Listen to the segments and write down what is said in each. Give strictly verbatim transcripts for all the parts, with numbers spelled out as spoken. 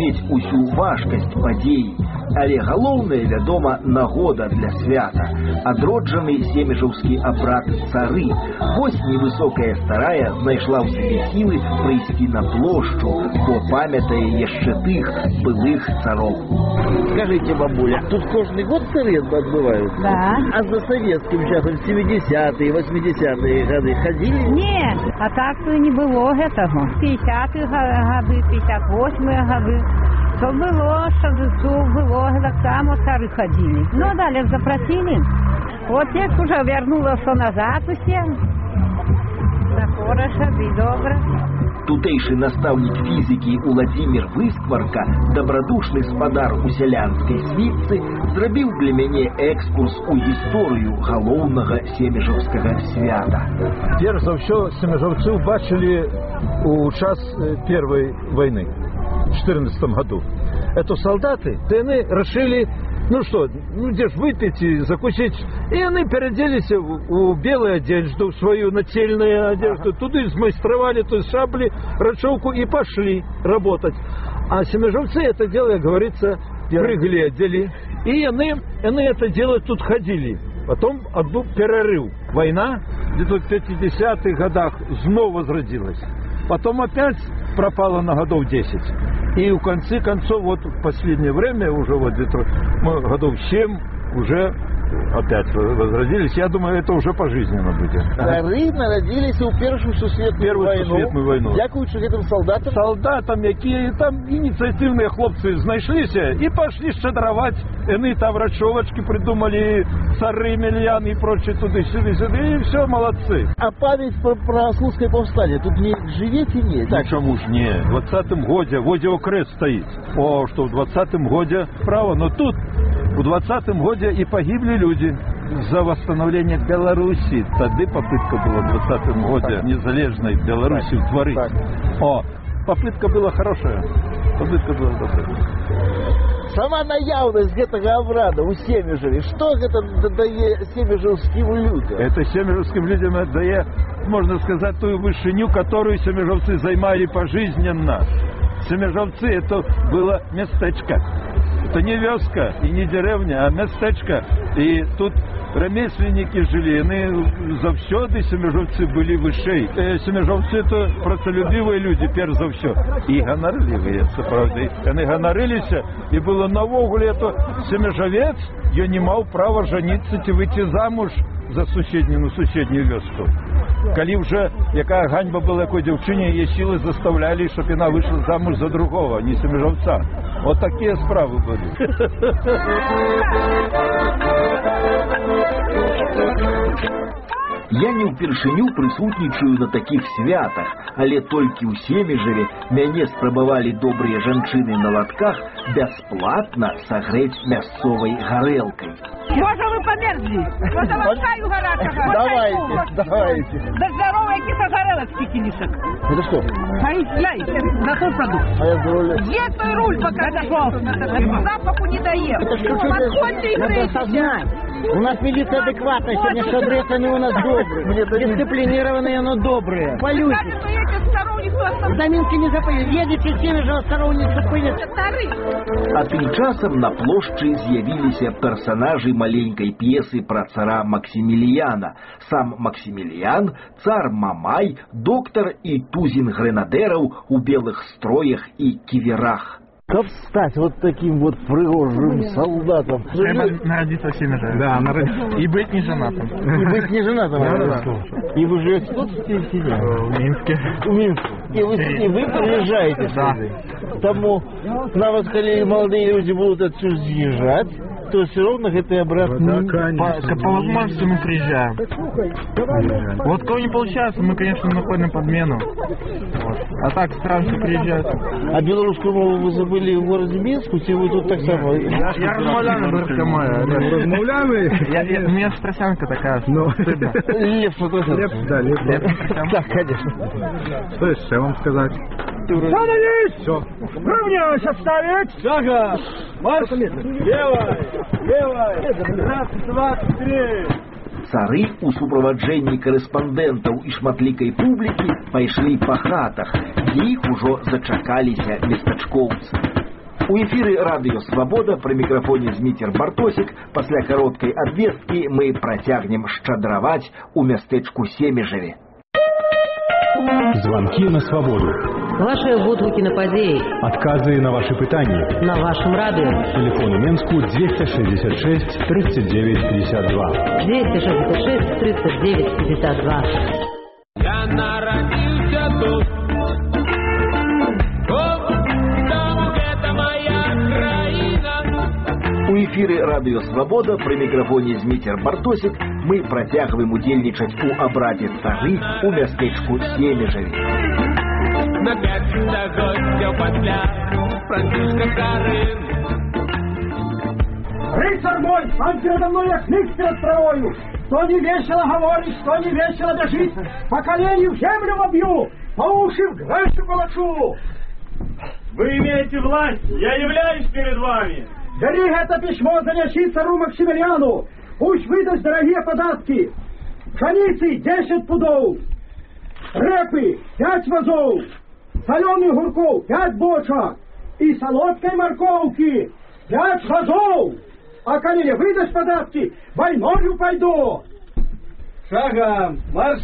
зразумець усю важкасць падзеі. Але галоўнае, вядома, нагода для свята. Адроджаны семежаўскі абрад цары. Вось невысокая старая знайшла ў сабе сілы прыйсці на плошчу, бо памятае яшчэ тых былых цароў. Скажите, бабуля, тут каждый год цари отбывают? Да. А за советским часом семидесятые, восьмидесятые годы ходили? Нет, а так не было этого. пятидесятые годы, пятьдесят восьмые годы. То было, что было, так само цары ходили. Ну, далее запросили. Вот я уже вернулась назад усе. Да хорошо, и добро. Тутэйшы настаўнік фізікі Уладзімір Выскварка, дабрадушны спадар у сялянскай світцы, зрабіў для мяне экскурс у гісторыю галоўнага семежаўскага свята. Перш за ўсё семежаўцы ўбачылі у час Первой войны в четырнадцатом году. Это солдаты, то они решили, ну что, ну где ж выпить и закусить. И они переоделись в белую одежду, в свою нательную одежду, туда смайстровали, то есть шабли, рачевку и пошли работать. А семежовцы это дело, как говорится, приглядели. И они, они это дело тут ходили. Потом отбыл перерыв. Война где-то в пятидесятых годах снова возродилась. Потом опять пропала на годов десять. И в конце концов, вот в последнее время, уже вот где-то мы годов семь уже опять возродились. Я думаю, это уже пожизненно будет. Цары народились у Первую Сусветную Первую войну. Сусветную войну. Дякуючи этим солдатам. Солдатам, які там инициативные хлопцы знайшлися и пошли щедровать. Они там рачевочки придумали, цары, мильян и прочее, туды-сюды, и все, молодцы. А память про, про Слуцкое повстание тут не живете, нет? Так, чему ж не? В двадцатом году, воде окрест стоит. О, что в двадцатом году, право, но тут в двадцатом году и погибли люди за восстановление Беларуси. Тогда попытка была в двадцатом году незалежной Беларуси утворить. О, попытка была хорошая, попытка была добрая. Сама наявность гэтага обрада у Семежаве, что это дае семежавским людям? Это семежавским людям дае, можно сказать, ту вышиню, которую семежавцы займали пожизненно. Семежавцы это было местечко. Это не вёска и не деревня, а местечко. И тут ремесленники жили, они завсёды семежавцы были вышей. Э, семежавцы это працелюбивые люди, перш за все. И гонорливые, это правда. Они гонорились, и было навогуле это семежавец, я не мал права жениться и выйти замуж за соседнюю, ну, соседнюю вёску. Коли уже якая ганьба была якой девчине, ей силы заставляли, чтобы она вышла замуж за другого, не семежавца. Вот такие справы были. Я не ўпершыню прысутнічаю на такіх святах, але толькі ў Семежаве мяне спрабавалі добрыя жанчыны на латках бясплатна сагрэць мясцовай гарэлкай. Можа, вы померзли? Вот вам чаю горячего. Давайте, давайте. Да здоровая кислогорелочки килишек. Это что? Ай, яй, на тот продукт. А я за рулем. Где твой руль покажи? Запаху не даем. Это что, что подходите и грейте. У нас милиция адекватная, сегодня шадрец, они у нас добрые. Дисциплинированные, но добрые. Полюйте. Заминки не запылят. Едете, Семежава старого не запылят. А тым часам на плошчы з'явіліся персонажы маленькай п'есы пра цара Максіміліяна. Сам Максіміліян, цар Мамай, доктор и тузин гренадераў у белых строях и киверах. Как стать вот таким вот пригожим солдатом? Треба народиться в Семежаве. Да, народиться. И быть не женатым. И быть не женатым. Да, да. И вы живете тут, в В Минске. В Минске. И вы, и вы приезжаете да. Тому на вас, коли молодые люди будут отсюда съезжать, то все равно это обратно. Да, по, по возможности мы приезжаем. приезжаем. Вот кого не получается, мы, конечно, находим подмену. Вот. А так стараемся приезжать. А белорусскую мову вы забыли в городе Минску, или вы тут так само? Я, я размовляю на белорусском мове. Размовляю? У меня страсянка такая. Лев Страсянка. Лев, да, Лев. Да, конечно. Что еще вам сказать? Становись! Все. Равняйся ставить! Шага! Марш! Левой! Левой! Раз, два, три! Цары у суправаджэнні корэспандэнтаў і шматлікай публікі пайшлі па хатах, дзе іх ужо зачакаліся местачкоўцы. У эфіры радыё Свабода, пры мікрафоне Зміцер Бартосік. Пасля кароткай адвесткі мы працягнем шчадраваць у мястэчку Семежаве. Звонки на свободу. Ваши водгуки на подеи. Отказы на ваши пытания. На вашем радио. Телефон у Менску двести шестьдесят шесть тридцать девять пятьдесят два. двести шестьдесят шесть тридцать девять пятьдесят два. Я народился тут. У эфіры радыё Свабода, пры мікрафоне Зміцер Бартосік. Мы працягваем удзельнічаць у абрадзе цары у мястэчку Семежаве. На пять гостя подля Францишка Карын. Рыцарь мой, он передо мной я книг перед травою. Что не весело говорит, что не весело бежит. По колени в землю вобью, по уши в грязь полочу. Вы имеете власть, я являюсь перед вами. Бери это письмо, занеси цару Максимилиану. Пусть выдаст дорогие податки. Пшеницы десять пудов, репы пять вазов, соленых гурков пять бочек и солодкой морковки пять вазов. А коли не выдаст податки, войною пойду. Шагом, марш!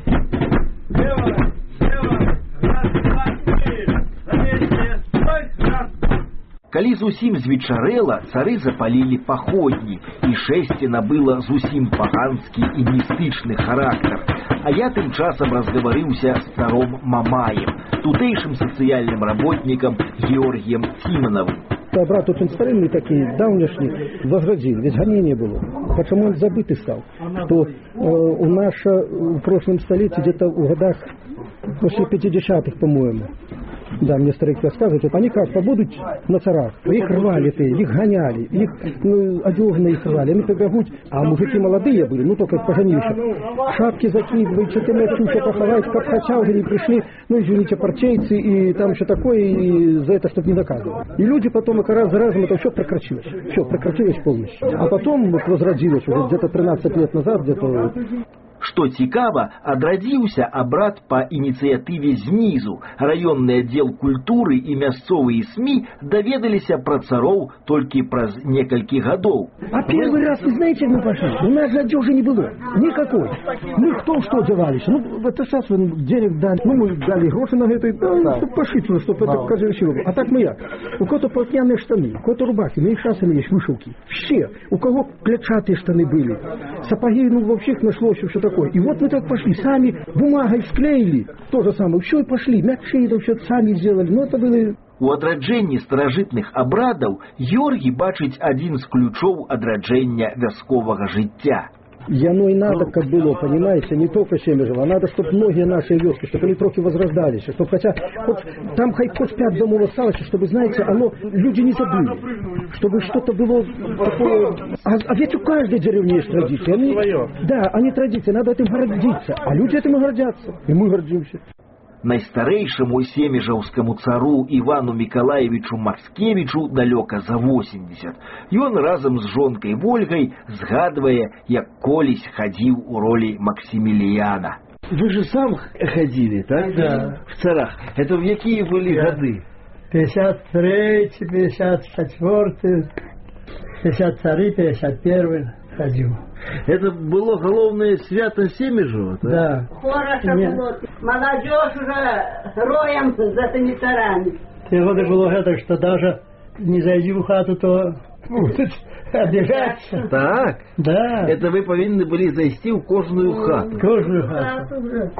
Лево, лево, раз, два, три, заметьте, стой, раз. Калі зусім звечарэла, цары запалілі паходні, і шэсце набыла зусім паганскі і містычны характар. А я тым часам разгаварыўся з царом Мамаем, тутэйшым сацыяльным работнікам Георгием Тимоновым. Брат очень старинный такие, давнешний, возродил, ведь гонение было. Почему он забытый стал? Что э, у нас в прошлом столетии, где-то в годах после пятидесятых, по-моему, да, мне старик рассказывают, вот они как побудут на царах, их рвали, их гоняли, их ну, одежно их рвали, они побегут, а мужики молодые были, ну только поженились, шапки закидывают, что-то ночью все поховать, как хотя уже не пришли, ну извините, партейцы и там еще такое, и за это чтобы не доказывали. И люди потом как раз за разом это все прекратилось, все прекратилось полностью. А потом вот возродилось уже где-то тринадцать лет назад, где-то. Што цікава, адрадзіўся абрад па ініцыятыве знізу. Раённы аддзел культуры і мясцовыя СМИ даведаліся пра цароў толькі праз некалькі годов. А первый раз, вы знаете, мы пошли, у нас же одежды не было, никакой. Мы кто что одевались, ну это сейчас денег дали, ну мы дали гроши на это, да, чтобы пошить, ну, чтобы это красиво было. А так мы як? У кого-то полотняные штаны, у кого-то рубахи, ну и сейчас у меня есть вышивки. Все, у кого клетчатые штаны были, сапоги, ну вообще их нашлось, все такое. И вот мы так пошли, сами бумагой склеили, то же самое, все и пошли, мячи, это все сами сделали, ну это было... У адраджэнні старажытных абрадаў Георгий бачыць адзін з ключоў адраджэння вясковага жыцця. И оно и надо, как было, понимаете, не только Семежево, а надо, чтобы многие наши вёски, чтобы они трохи возрождались, чтобы хотя, вот, там хоть, хоть пять домов осталось, чтобы, знаете, оно, люди не забыли, чтобы что-то было такое, а, а ведь у каждой деревни есть традиции, они, да, они традиции, надо этим гордиться, а люди этим гордятся, и мы гордимся. Найстарэйшаму семежаўскаму цару Івану Мікалаевічу Мацкевічу далёка за восемьдесят. Ён разам з жонкай Вольгай згадвае, як колісь хадзіў у ролі Максимилиана. Вы же сам ходили, так? Да. В царах. Это в какие были да. годы? пятьдесят третий, пятьдесят четвёртый, пятьдесят второй, пятьдесят первый ходил. Это было головное свято Семежева, так? Да. Хорошо было. Молодежь уже роем за теми царами. Те годы было это, что даже не зайди в хату, то будут обижаться. Так? Да. Это вы повинны были зайти в кожаную хату. Кожаную хату.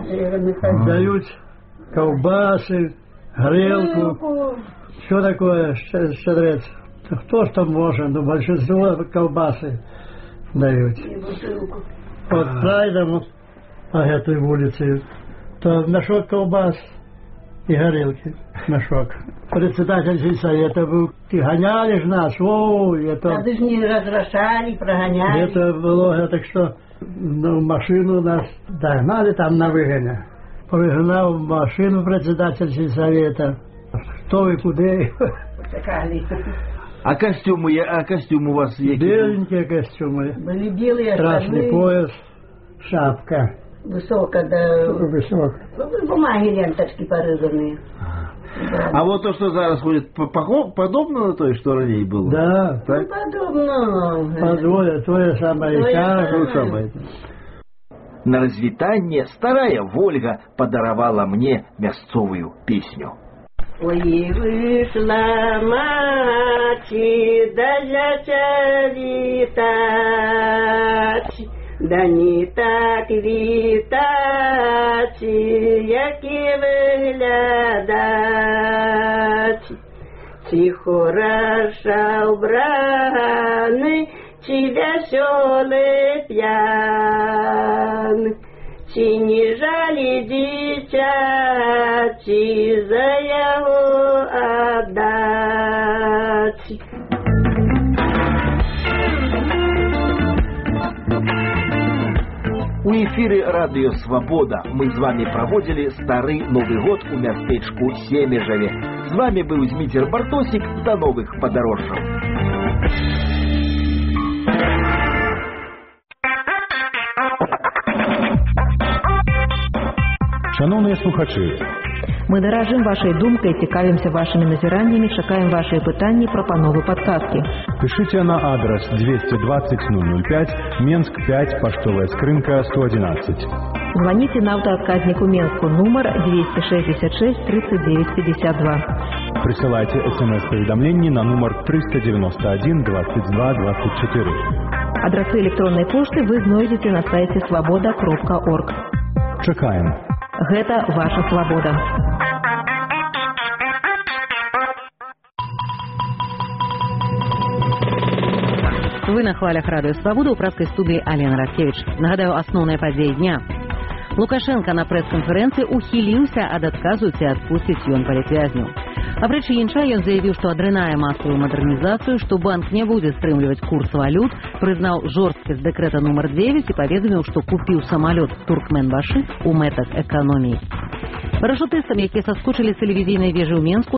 А. Дают колбасы, грелку. Что такое щедрец? Кто что может, но большинство колбасы дают. Вот пройдем по этой улице, то мешок колбас и горелки. Мешок. Председатель сельсовета был. И гоняли же нас. О, это... Надо же не разрешали, прогоняли. Это было, так что ну, машину нас догнали там на выгоне. Пригнал машину председатель сельсовета. Кто и куда. А костюмы, а костюмы у вас какие? Беленькие костюмы. Были белые, красный пояс, шапка. Высоко, да. Высоко. Бумаги ленточки порезанные. А вот то, что зараз будет, подобно на той, что ранее было? Да. Так? Подобно. Позволю, то же самое и кажется. На развитание старая Вольга подаровала мне мясцовую песню. Ой, вышла мать, да зятя витать, да не так витать, як и выглядать. Чи хороша убраны, чи веселый пьян, чи не жали дитя, чи за его отдать. У эфире радио «Свобода» мы с вами проводили старый Новый год у мястечку Семежеве. С вами был Дмитрий Бартосик. До новых подорожжаў. Шановные слухачи, мы даражим вашей думкой, цікавимся вашими назираниями, чакаем ваши пытания, пропановы, подсказки. пишите на адрес двести двадцать ноль ноль пять, Менск пять, поштовая скрынка сто одиннадцать. Звоните на автоотказнику Менску, номер двести шестьдесят шесть тридцать девять пятьдесят два. Присылайте смс-поведомления на номер триста девяносто один двадцать два двадцать четыре. Адресы электронной почты вы знойдете на сайте свобода кропка орг. Чакаем. Гэта ваша свобода. Вы на хвалях радыё «Свабода» ў праскай студыі Алена Раткевіч. Нагадаю, асноўныя падзеі дня. Лукашенко на прэс-канферэнцыі ухіліўся ад адказу ці адпусціць ён палітвязняў. Апрэч іншага, ён заявіў, што адрынае масавую мадэрнізацыю, што банк не будзе стрымліваць курс валют, прызнаў жорсткасць дэкрэта нумар девять і паведаміў, што купіў самалёт «Туркменбаши» у мэтах эканоміі. Парашутыстам, якія саскочылі з тэлевізійнай вежы ў Менску,